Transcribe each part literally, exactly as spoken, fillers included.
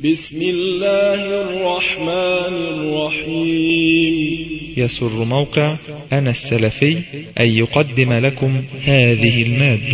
بسم الله الرحمن الرحيم. يسر موقع أنا السلفي أن يقدم لكم هذه المادة.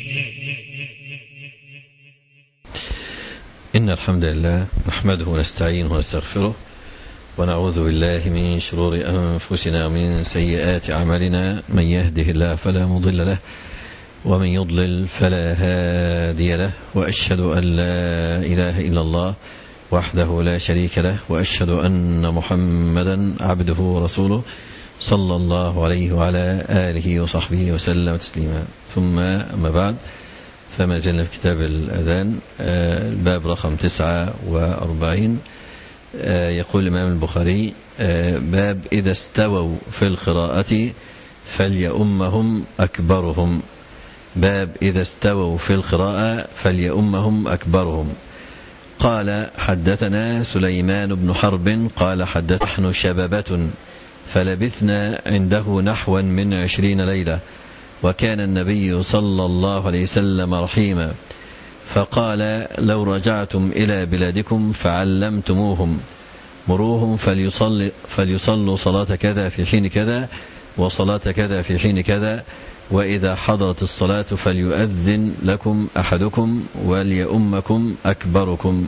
إن الحمد لله نحمده ونستعينه ونستغفره ونعوذ بالله من شرور أنفسنا ومن سيئات أعمالنا، من يهده الله فلا مضل له ومن يضلل فلا هادي له، وأشهد أن لا إله إلا الله وحده لا شريك له، وأشهد أن محمدا عبده ورسوله صلى الله عليه وعلى آله وصحبه وسلم تسليما. ثم أما بعد، فما زلنا في كتاب الأذان، الباب رقم تسعة وأربعين. يقول الإمام البخاري: باب إذا استووا في القراءة فليؤمهم أكبرهم. باب إذا استووا في القراءة فليؤمهم أكبرهم. قال: حدثنا سليمان بن حرب قال: حدثنا نحن شبابة فلبثنا عنده نحوا من عشرين ليلة، وكان النبي صلى الله عليه وسلم رحيما، فقال: لو رجعتم إلى بلادكم فعلمتموهم مروهم فليصل فليصلوا صلاة كذا في حين كذا وصلاة كذا في حين كذا، وإذا حضرت الصلاة فليؤذن لكم أحدكم وليؤمكم أكبركم.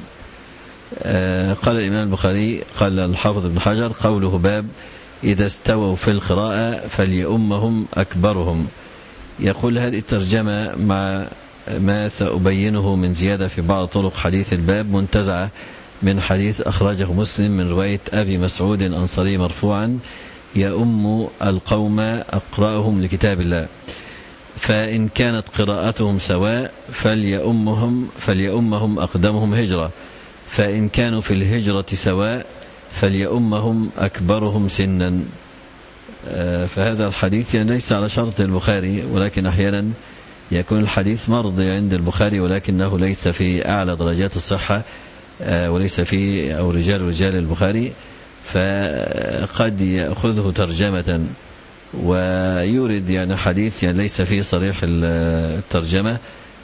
آه قال الإمام البخاري، قال الحافظ ابن حجر: قوله باب إذا استووا في القراءة فليؤمهم أكبرهم. يقول هذه الترجمة مع ما سأبينه من زيادة في بعض طرق حديث الباب منتزعة من حديث أخرجه مسلم من رواية أبي مسعود الأنصاري مرفوعا: يؤم القوم أقرأهم لكتاب الله، فإن كانت قراءتهم سواء فليؤمهم فليؤمهم أقدمهم هجرة، فإن كانوا في الهجرة سواء فليؤمهم أكبرهم سنا. فهذا الحديث يعني ليس على شرط البخاري، ولكن أحيانا يكون الحديث مرضي عند البخاري ولكنه ليس في أعلى درجات الصحة، وليس في أو رجال رجال البخاري، فقد يأخذه ترجمة ويورد يعني حديث يعني ليس فيه صريح الترجمة،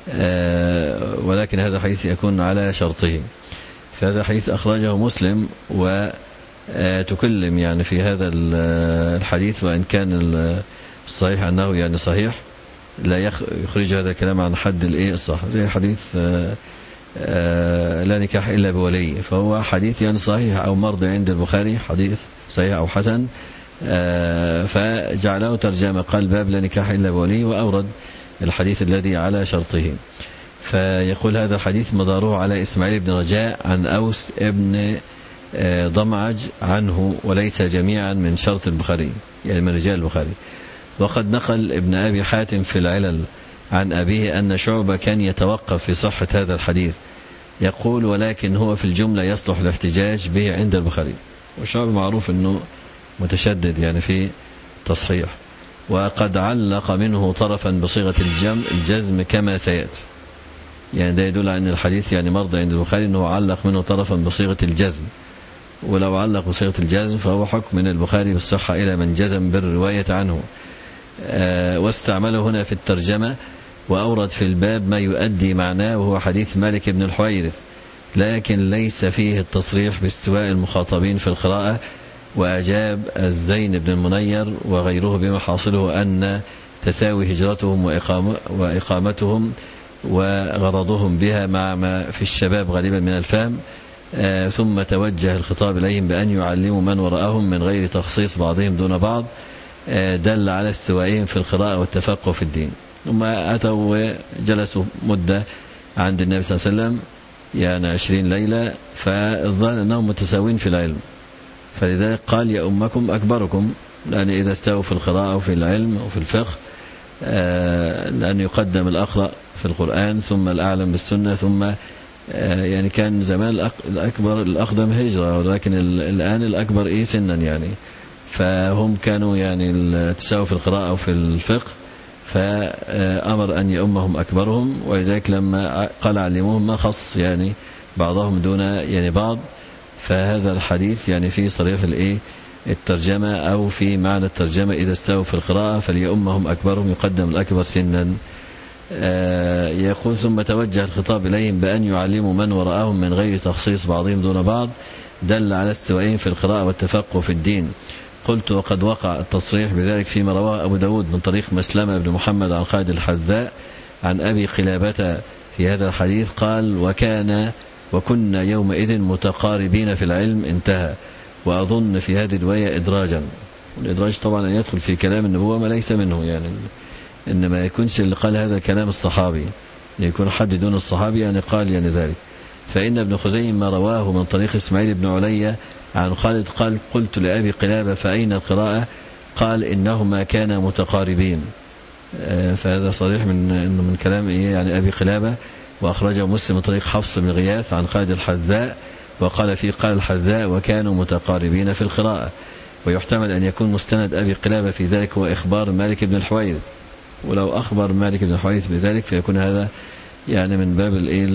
ولكن هذا الحديث يكون على شرطه. فهذا الحديث أخرجه مسلم، وتكلم يعني في هذا الحديث، وإن كان الصحيح أنه يعني صحيح لا يخرج هذا الكلام عن حد الإيه الصح، زي حديث لا نكاح إلا بولي، فهو حديث يعني صحيح أو مرضي عند البخاري، حديث صحيح أو حسن، فجعله ترجمة، قال باب لا نكاح إلا بولي، وأورد الحديث الذي على شرطه. فيقول هذا الحديث مداره على إسماعيل بن رجاء عن أوس ابن ضمعج عنه، وليس جميعا من شرط البخاري يعني من رجال البخاري. وقد نقل ابن أبي حاتم في العلل عن أبيه أن شعبة كان يتوقف في صحة هذا الحديث، يقول: ولكن هو في الجملة يصلح الاحتجاج به عند البخاري. وشعبة معروف أنه متشدد يعني في تصحيح، وقد علق منه طرفا بصيغة الجم الجزم كما سيأتي. يعني ده يدل على أن الحديث يعني مرضى عند البخاري أنه علق منه طرفا بصيغة الجزم، ولو علق بصيغة الجزم فهو حكم من البخاري بالصحة إلى من جزم بالرواية عنه. أه واستعمله هنا في الترجمة، وأورد في الباب ما يؤدي معناه، وهو حديث مالك بن الحويرث، لكن ليس فيه التصريح باستواء المخاطبين في القراءة. وأجاب الزين بن المنير وغيره بما حاصله أن تساوي هجرتهم وإقامتهم وغرضهم بها مع ما في الشباب غالبا من الفهم. آه ثم توجه الخطاب إليهم بأن يعلموا من وراءهم من غير تخصيص بعضهم دون بعض، آه دل على استوائهم في القراءة والتفقه في الدين. ثم أتوا وجلسوا مدة عند النبي صلى الله عليه وسلم يعني عشرين ليلة، فالظن أنهم متساوين في العلم، فلذلك قال: يا أمكم أكبركم، لأن إذا استووا في القراءة وفي العلم وفي الفقه، آه لأن يقدم الأقرأ في القرآن ثم الأعلم بالسنة، ثم آه يعني كان زمان الأكبر الأقدم هجرة، ولكن الآن الأكبر إيه سنا يعني، فهم كانوا يعني التساوي في القراءة وفي الفقه، فأمر أن يؤمهم أكبرهم. ولذلك لما قال علموهم ما خص يعني بعضهم دون يعني بعض. فهذا الحديث يعني فيه صريح الإيه الترجمة، أو في معنى الترجمة: إذا استووا في القراءة فليؤمهم أكبرهم، يقدم الأكبر سنا. يقول ثم توجه الخطاب إليهم بأن يعلموا من وراءهم من غير تخصيص بعضهم دون بعض، دل على استوائهم في القراءة والتفقه في الدين. قلت وقد وقع التصريح بذلك فيما رواه أبو داود من طريق مسلمة بن محمد عن خالد الحذاء عن أبي قلابة في هذا الحديث قال وكان وكنا يومئذ متقاربين في العلم، انتهى. وأظن في هذه الرواية إدراجا، والإدراج طبعا أن يدخل في كلام النبوة ما ليس منه، يعني إنما يكونش اللي قال هذا كلام الصحابي، يكون حد دون الصحابي يعني قال يعني ذلك. فإن ابن خزيمة رواه من طريق إسماعيل بن علي عن خالد قال قلت لأبي قلابة فأين القراءة؟ قال إنهما كانا متقاربين. فهذا صريح من من كلام إيه يعني أبي قلابة. وأخرجه مسلم من طريق حفص بن غياث عن خالد الحذاء وقال فيه قال الحذاء وكانوا متقاربين في القراءة. ويحتمل أن يكون مستند أبي قلابة في ذلك هو إخبار مالك بن الحويرث، ولو أخبر مالك بن الحويرث بذلك فيكون هذا يعني من باب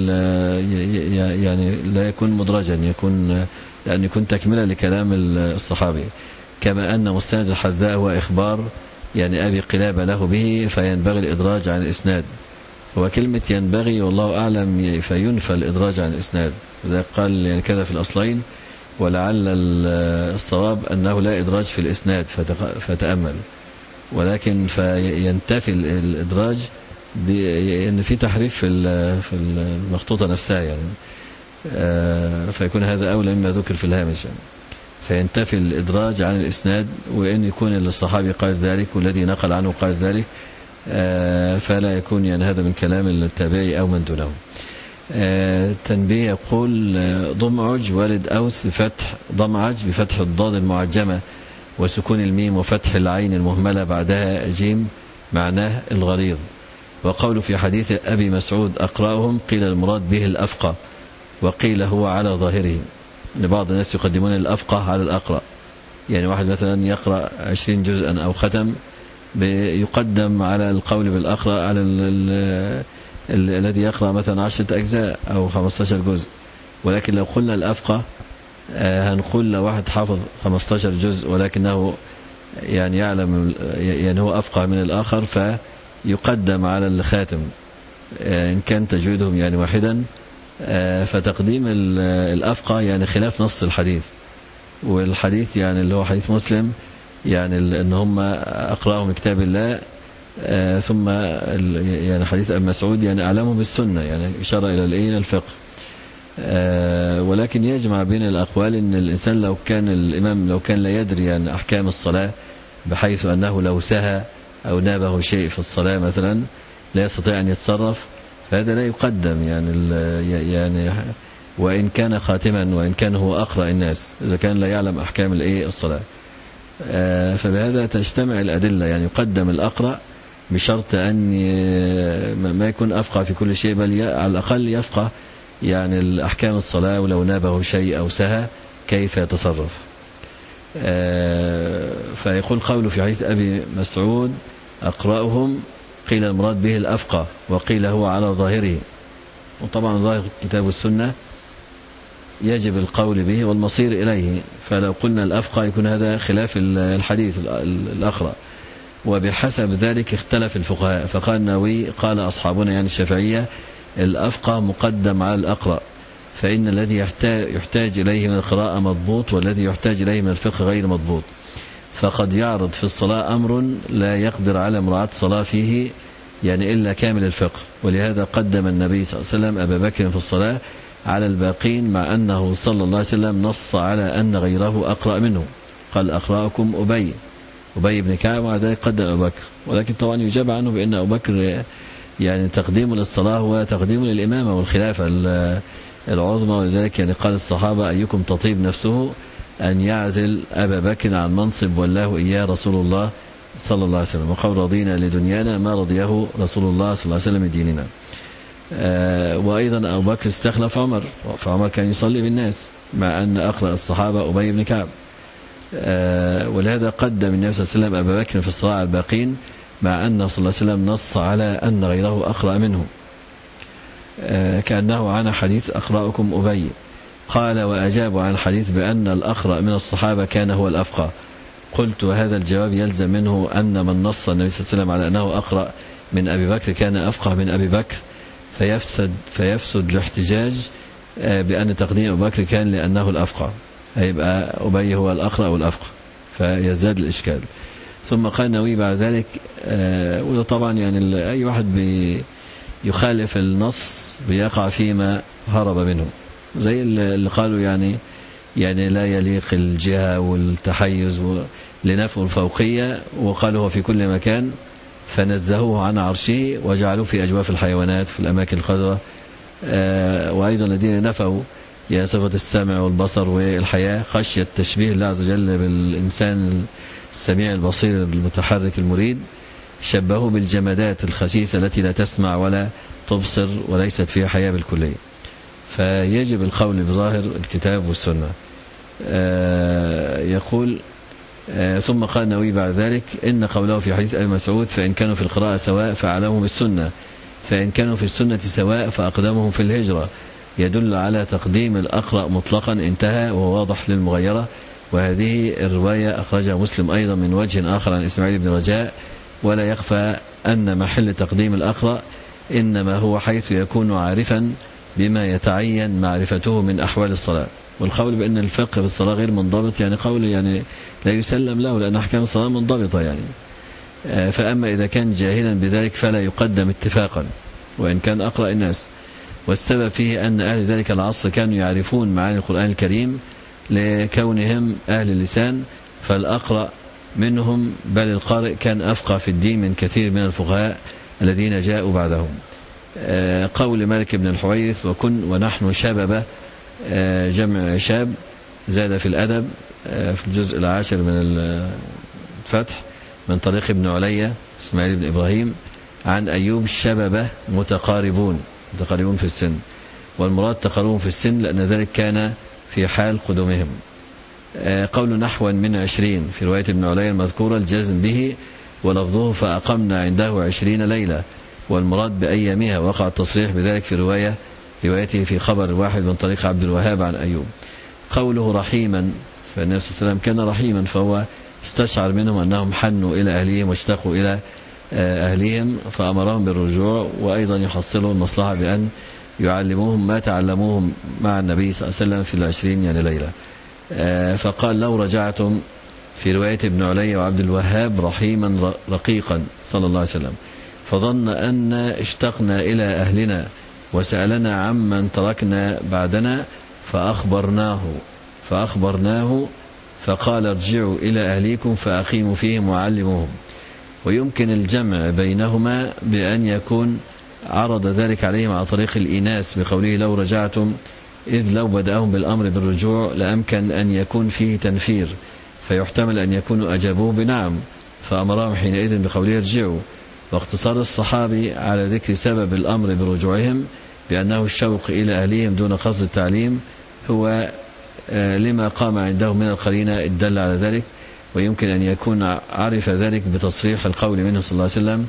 يعني لا يكون مدرجا، يكون يعني يكون تكملة لكلام الصحابي، كما أن مستند الحذاء هو إخبار يعني أبي قلابة له به، فينبغي الإدراج عن الإسناد. وكلمة ينبغي والله أعلم فينفى الإدراج عن الإسناد، وذلك قال يعني كذا في الأصلين، ولعل الصواب أنه لا إدراج في الإسناد فتأمل، ولكن فينتفي الإدراج لأن في تحريف في المخطوطة نفسها يعني، فيكون هذا أولى مما ذكر في الهامش يعني. فينتفي الإدراج عن الإسناد، وإن يكون الصحابي قال ذلك والذي نقل عنه قال ذلك فلا يكون يعني هذا من كلام التابعي أو من دونه. تنبيه يقول ضمعج والد أوس بفتح ضمعج بفتح الضاد المعجمة وسكون الميم وفتح العين المهملة بعدها جيم معناه الغليظ. وقول في حديث أبي مسعود أقرأهم قيل المراد به الأفقى وقيل هو على ظاهره. لبعض الناس يقدمون الأفقى على الأقرأ، يعني واحد مثلا يقرأ عشرين جزءا أو ختم يقدم على القول بالأقرأ على الذي يقرأ مثلا عشرة أجزاء أو خمسة عشر جزء. ولكن لو قلنا الأفقى هنقول لو واحد حافظ خمسة عشر جزء ولكنه يعني يعلم يعني هو أفقه من الآخر فيقدم على الخاتم إن كان تجويدهم يعني واحدا. فتقديم الأفقه يعني خلاف نص الحديث، والحديث يعني اللي هو حديث مسلم يعني ان هم أقرأهم كتاب الله، ثم يعني حديث أبي مسعود يعني أعلمهم بالسنة يعني إشارة إلى إلى الفقه. ولكن يجمع بين الأقوال إن الإنسان لو كان الإمام لو كان لا يدري يعني أحكام الصلاة بحيث أنه لو سهى أو نابه شيء في الصلاة مثلا لا يستطيع أن يتصرف، فهذا لا يقدم يعني يعني وإن كان خاتما وإن كان هو أقرأ الناس إذا كان لا يعلم أحكام الإيه الصلاة. فبهذا تجتمع الأدلة، يعني يقدم الأقرأ بشرط أن ما يكون أفقه في كل شيء، بل على الأقل يفقه يعني الأحكام الصلاة ولو نابه شيء أو سهى كيف يتصرف. فيقول قوله في حديث أبي مسعود أقرأهم قيل المراد به الأفقه وقيل هو على ظاهره. وطبعا ظاهر كتاب السنة يجب القول به والمصير إليه، فلو قلنا الأفقه يكون هذا خلاف الحديث الأقرأ. وبحسب ذلك اختلف الفقهاء، فقال النووي قال أصحابنا يعني الشافعية الأفقه مقدم على الأقرأ، فإن الذي يحتاج إليه من القراءة مضبوط والذي يحتاج إليه من الفقه غير مضبوط. فقد يعرض في الصلاة أمر لا يقدر على مراعاة الصلاة فيه يعني إلا كامل الفقه، ولهذا قدم النبي صلى الله عليه وسلم أبا بكر في الصلاة على الباقين، مع أنه صلى الله عليه وسلم نص على أن غيره أقرأ منه، قال أقرأكم أبي أبي بن كعب، وعلى ذلك قدم أبا بكر. ولكن طبعا يجاب عنه بأن أبا بكر يعني تقديم للصلاة هو تقديم للإمامة والخلافة العظمى، ولذلك يعني قال الصحابة أيكم تطيب نفسه أن يعزل أبا بكر عن منصب والله إياه رسول الله صلى الله عليه وسلم، وقال رضينا لدنيانا ما رضيه رسول الله صلى الله عليه وسلم ديننا. وأيضا أبو بكر استخلف عمر، فعمر كان يصلي بالناس مع أن أقرأ الصحابة أبي بن كعب، ولهذا قدم النبي صلى الله عليه وسلم أبا بكر في الصلاة على الباقين، مع أنه صلى الله عليه وسلم نص على أن غيره أقرأ منه، كأنه عن حديث أقرأكم أبي. قال وأجاب عن الحديث بأن الأقرأ من الصحابة كان هو الأفقه. قلت وهذا الجواب يلزم منه أن من نص النبي صلى الله عليه وسلم على أنه أقرأ من أبي بكر كان أفقه من أبي بكر، فيفسد, فيفسد الاحتجاج بأن تقديم أبي بكر كان لأنه الأفقه، هيبقى أبي هو الأقرأ والأفقه، فيزداد الإشكال. ثم قال النووي بعد ذلك، وده طبعا يعني أي واحد بيخالف النص بيقع فيما هرب منه، زي اللي قالوا يعني يعني لا يليق الجهة والتحيز لنفوا الفوقية، وقالوا هو في كل مكان، فنزهوه عن عرشه وجعلوه في أجواف الحيوانات في الأماكن الخضراء. وأيضا الذين نفوا يا صفة السمع والبصر والحياة خشية تشبيه الله عز وجل بالإنسان السميع البصير المتحرك المريد، شبهوه بالجمادات الخسيسة التي لا تسمع ولا تبصر وليست فيها حياة بالكلية. فيجب القول بظاهر الكتاب والسنة. يقول ثم قال النووي بعد ذلك إن قوله في حديث أبي مسعود فإن كانوا في القراءة سواء فأعلمهم بالسنة، فإن كانوا في السنة سواء فأقدمهم في الهجرة، يدل على تقديم الأقرأ مطلقا، انتهى، وهو واضح للمغيرة. وهذه الرواية أخرجها مسلم أيضا من وجه آخر عن إسماعيل بن رجاء. ولا يخفى أن محل تقديم الأقرأ إنما هو حيث يكون عارفا بما يتعين معرفته من أحوال الصلاة. والقول بأن الفقه في الصلاة غير منضبط يعني قول يعني لا يسلم له، لأن أحكام الصلاة منضبطة يعني. فأما إذا كان جاهلا بذلك فلا يقدم اتفاقا وإن كان أقرأ الناس. والسبب فيه أن أهل ذلك العصر كانوا يعرفون معاني القرآن الكريم لكونهم أهل اللسان، فالأقرأ منهم بل القارئ كان أفقه في الدين من كثير من الفقهاء الذين جاءوا بعدهم. قول مالك بن الحويرث وكن ونحن شبابة، جمع شاب، زاد في الأدب في الجزء العاشر من الفتح من طريق ابن علي إسماعيل بن إبراهيم عن أيوب الشبابة متقاربون متقاربون في السن، والمراد تقاربون في السن لأن ذلك كان في حال قدومهم. قول نحوا من عشرين في رواية ابن علي المذكورة الجزم به ولفظه فأقمنا عنده عشرين ليلة، والمراد بأيامها، وقع التصريح بذلك في رواية روايته في خبر واحد من طريق عبد الوهاب عن أيوب. قوله رحيما، فالنبي صلى الله عليه وسلم كان رحيما، فهو استشعر منهم أنهم حنوا إلى أهليهم واشتاقوا إلى أهليهم فأمرهم بالرجوع، وأيضا يحصلوا المصلحة بأن يعلموهم ما تعلموهم مع النبي صلى الله عليه وسلم في العشرين يعني ليلة. فقال لو رجعتم في رواية ابن علي وعبد الوهاب رحيما رقيقا صلى الله عليه وسلم، فظن أن اشتقنا إلى أهلنا وسألنا عمن تركنا بعدنا فأخبرناه فأخبرناه فقال ارجعوا إلى أهليكم فأقيموا فيهم وعلموهم. ويمكن الجمع بينهما بأن يكون عرض ذلك عليهم على طريق الإناث بقوله لو رجعتم، إذ لو بدأهم بالأمر بالرجوع لأمكن أن يكون فيه تنفير، فيحتمل أن يكونوا أجابوه بنعم فأمرهم حينئذ بقوله ارجعوا. واقتصار الصحابي على ذكر سبب الأمر برجوعهم بأنه الشوق إلى أهليهم دون قصد التعليم هو لما قام عندهم من القرينة الدل على ذلك، ويمكن أن يكون عرف ذلك بتصريح القول منه صلى الله عليه وسلم.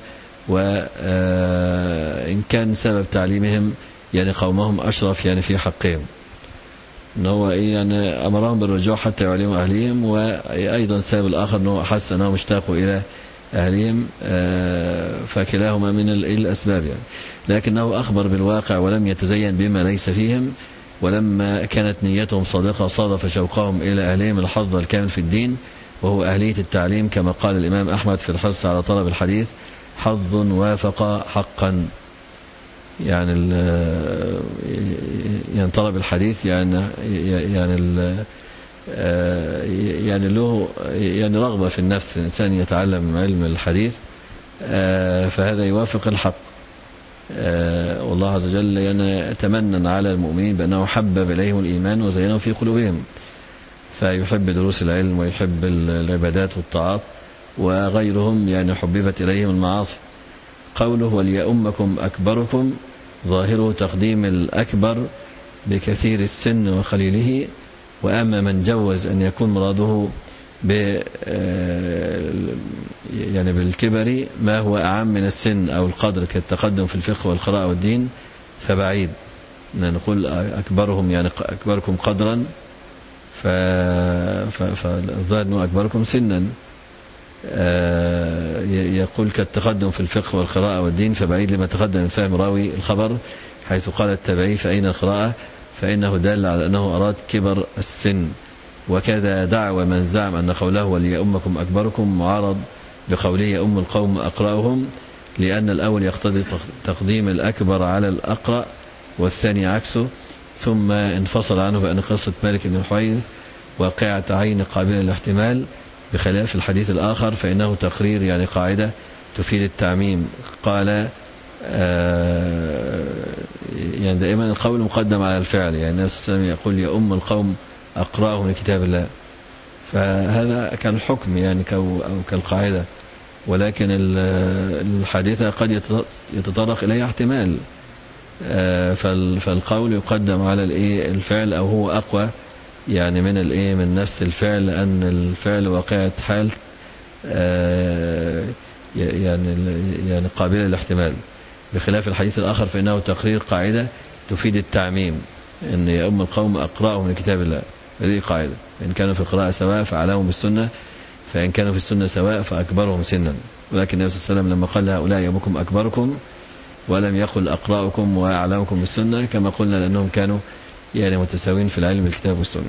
وإن كان سبب تعليمهم يعني قومهم أشرف يعني في حقهم، أنه يعني أمرهم بالرجوع حتى يعلموا أهليهم، وأيضا السبب الآخر أنه أحس أنهم اشتاقوا إلى أهليهم، فكلاهما من الأسباب يعني. لكنه أخبر بالواقع ولم يتزين بما ليس فيهم، ولما كانت نيتهم صادقة صادف شوقهم إلى أهليهم الحظ الكامل في الدين وهو أهلية التعليم، كما قال الإمام أحمد في الحرص على طلب الحديث حظ وافق حقا، يعني يعني طلب الحديث يعني يعني يعني له يعني رغبة في النفس الإنسان يتعلم علم الحديث، فهذا يوافق الحق. والله عز وجل يتمنن على المؤمنين بأنه حبب إليهم الإيمان وزينه في قلوبهم، فيحب دروس العلم ويحب العبادات والطاعات، وغيرهم يعني حببت إليهم المعاصي. قوله وليؤمكم أكبركم ظاهره تقديم الأكبر بكثير السن وخليله، وأما من جوز أن يكون مراده ب يعني بالكبر ما هو أعم من السن أو القدر كالتقدم في الفقه والقراءة والدين فبعيد، نقول أكبرهم يعني أكبركم قدرا، فالظاهر أنه أكبركم سنا، يقول كالتقدم في الفقه والقراءة والدين، فبعيد لما تقدم من فهم راوي الخبر، حيث قال التابعي فأين القراءة، فإنه دل على أنه أراد كبر السن. وكذا دعوى من زعم أن قوله وليؤمكم أكبركم معارض بقوله يؤم القوم أقرأهم، لأن الأول يقتضي تقديم الأكبر على الأقرأ والثاني عكسه. ثم انفصل عنه بأن قصة مالك بن الحويرث واقعة عين قابلة للاحتمال بخلاف الحديث الآخر، فإنه تقرير يعني قاعدة تفيد التعميم. قال آه يعني دائما القول مقدم على الفعل، يعني النبي صلى الله عليه وسلم يقول يؤم القوم أقرأهم لكتاب الله، فهذا كالحكم يعني أو كالقاعدة، ولكن الحادثة قد يتطرق إليها احتمال، فالقول يقدم على الفعل أو هو أقوى يعني من الايه من نفس الفعل، لأن الفعل واقعة حال يعني يعني قابلة للاحتمال، بخلاف الحديث الآخر فإنه تقرير قاعدة تفيد التعميم، أن يؤم القوم أقرأهم لكتاب الله. هذه قاعدة، إن كانوا في القراءة سواء فأعلمهم بالسنة، فإن كانوا في السنة سواء فأكبرهم سنا. ولكن النبي صلى الله عليه وسلم لما قال هؤلاء يؤمكم أكبركم ولم يقل أقرأكم وأعلمكم بالسنة، كما قلنا لأنهم كانوا يعني متساوين في العلم بالكتاب والسنة.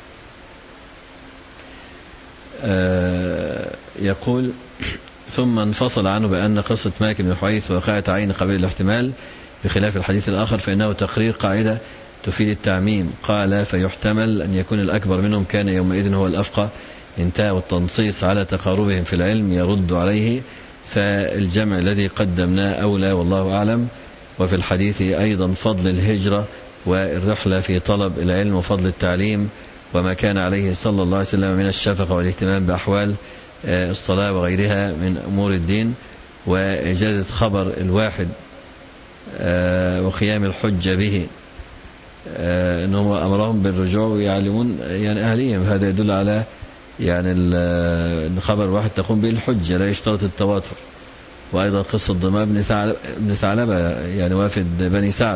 آه يقول ثم انفصل عنه بأن قصة مالك بن الحويرث وقعت عين قبيل الاحتمال بخلاف الحديث الآخر، فإنه تقرير قاعدة تفيد التعميم. قال فيحتمل أن يكون الأكبر منهم كان يومئذ هو الأفقه، انتهى، والتنصيص على تقاربهم في العلم يرد عليه، فالجمع الذي قدمناه أولى والله أعلم. وفي الحديث أيضا فضل الهجرة والرحلة في طلب العلم وفضل التعليم، وما كان عليه صلى الله عليه وسلم من الشفقة والاهتمام بأحوال الصلاة وغيرها من أمور الدين، وإجازة خبر الواحد وقيام الحجة به، أنهم أمرهم بالرجوع ويعلمون يعني أهليهم. هذا يدل على يعني أن خبر واحد تقوم به الحجة، لا يشترط التواتر. وأيضا قصة ضمام بن ثعلبة يعني وافد بني سعد،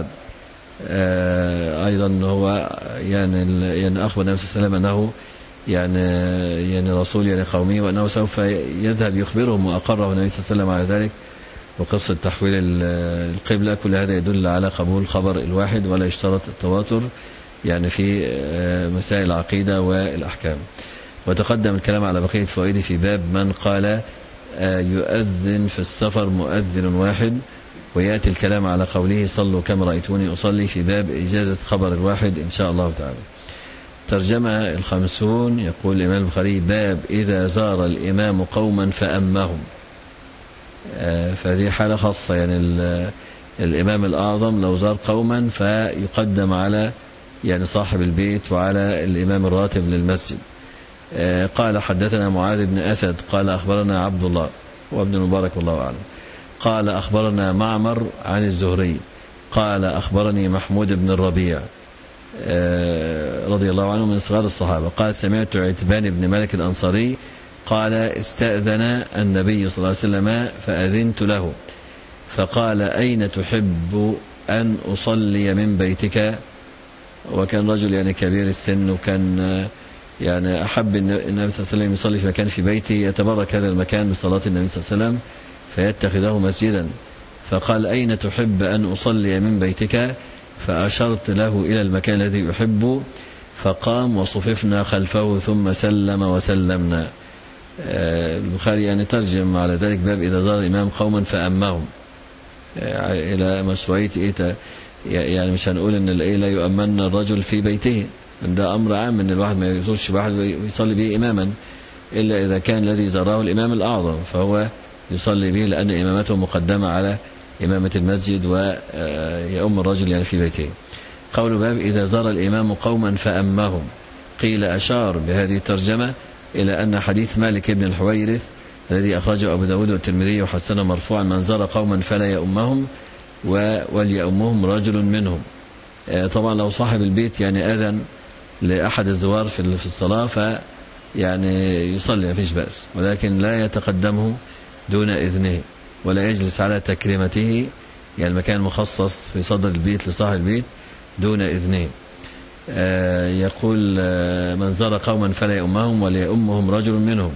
أيضا هو يعني يعني أخبر النبي صلى الله عليه وسلم أنه يعني يعني رسول يعني قومي، وأنه سوف يذهب يخبرهم، وأقره النبي صلى الله عليه وسلم على ذلك. وقصة تحويل القبلة، كل هذا يدل على قبول خبر الواحد ولا يشترط التواتر يعني في مسائل العقيدة والأحكام. وتقدم الكلام على بقية فوائده في باب من قال يؤذن في السفر مؤذن واحد، ويأتي الكلام على قوله صلوا كما رأيتوني أصلي في باب إجازة خبر الواحد إن شاء الله تعالى. ترجمة الخمسون، يقول الإمام البخاري باب إذا زار الإمام قوما فأمهم. فهذه حالة خاصة، يعني الإمام الأعظم لو زار قوما فيقدم على يعني صاحب البيت وعلى الإمام الراتب للمسجد. قال حدثنا معاذ بن أسد قال أخبرنا عبد الله وابن المبارك والله أعلم قال أخبرنا معمر عن الزهري قال أخبرني محمود بن الربيع رضي الله عنه من صغار الصحابة قال سمعت عتبان بن مالك الأنصاري قال استأذن النبي صلى الله عليه وسلم فأذنت له فقال أين تحب أن أصلي من بيتك؟ وكان رجل يعني كبير السن، وكان يعني أحب النبي صلى الله عليه وسلم يصلي في مكان في بيته، يتبرك هذا المكان بصلاة النبي صلى الله عليه وسلم فيتخذه مسجدا. فقال أين تحب أن أصلي من بيتك؟ فأشرت له إلى المكان الذي يحب، فقام وصففنا خلفه ثم سلم وسلمنا. البخاري يعني ترجم على ذلك باب إذا زار الإمام قوما فأمهم إلى مشروعية إيه، يعني مش هنقول إن لا يؤمن الرجل في بيته، ده أمر عام إن الواحد ما يزورش واحد ويصلي به إماما، إلا إذا كان الذي زاره الإمام الأعظم فهو يصلي به، لأن إمامته مقدمة على إمامة المسجد ويؤم الرجل يعني في بيته. قول باب إذا زار الإمام قوما فأمهم، قيل أشار بهذه الترجمة إلى أن حديث مالك بن الحويرث الذي أخرجه أبو داود والترمذي وحسنه مرفوعا من زار قوما فلا يؤمهم وليؤمهم رجل منهم. طبعا لو صاحب البيت يعني أذن لأحد الزوار في الصلاة فيعني يصلي مفيش بأس، ولكن لا يتقدمه دون إذنه ولا يجلس على تكريمته، يعني المكان مخصص في صدر البيت لصاحب البيت دون إذنه. يقول من زار قوما فلا يؤمهم وليؤمهم رجل منهم،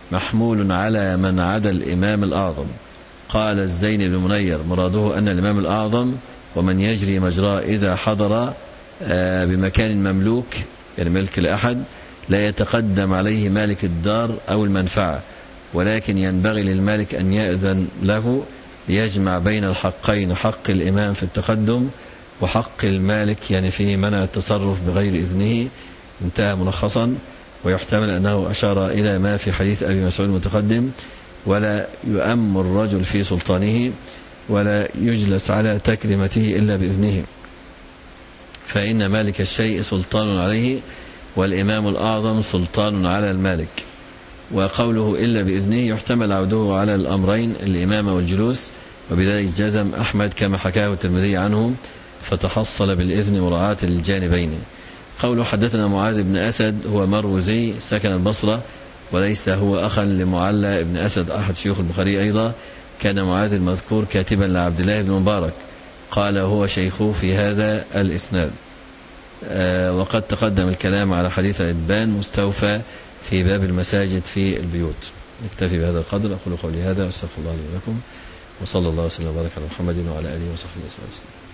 محمول على من عدا الإمام الأعظم. قال الزين بن منير مراده أن الإمام الأعظم ومن يجري مجراه إذا حضر بمكان مملوك يعني ملك لأحد لا يتقدم عليه مالك الدار أو المنفعة، ولكن ينبغي للمالك أن يأذن له ليجمع بين الحقين، حق الإمام في التقدم وحق المالك يعني في منع التصرف بغير إذنه. انتهى ملخصا. ويحتمل أنه أشار إلى ما في حديث أبي مسعود المتقدم: ولا يؤم الرجل في سلطانه ولا يجلس على تكريمته إلا بإذنه، فإن مالك الشيء سلطان عليه والإمام الأعظم سلطان على المالك. وقوله إلا بإذنه يحتمل عوده على الأمرين الإمامة والجلوس، وبذلك جزم أحمد كما حكاه الترمذي عنه، فتحصل بالإذن مراعاة للجانبين. قوله حدثنا معاذ بن أسد هو مروزي سكن البصرة، وليس هو أخا لمعلى بن أسد أحد شيوخ البخاري أيضا. كان معاذ المذكور كاتبا لعبد الله بن مبارك، قال هو شيخه في هذا الإسناد. آه وقد تقدم الكلام على حديث الإدبان مستوفى في باب المساجد في البيوت. نكتفي بهذا القدر. أقول قولي هذا واستغفر الله لي ولكم، وصلى الله وسلم وبارك على محمد وعلى آله وصحبه وسلم.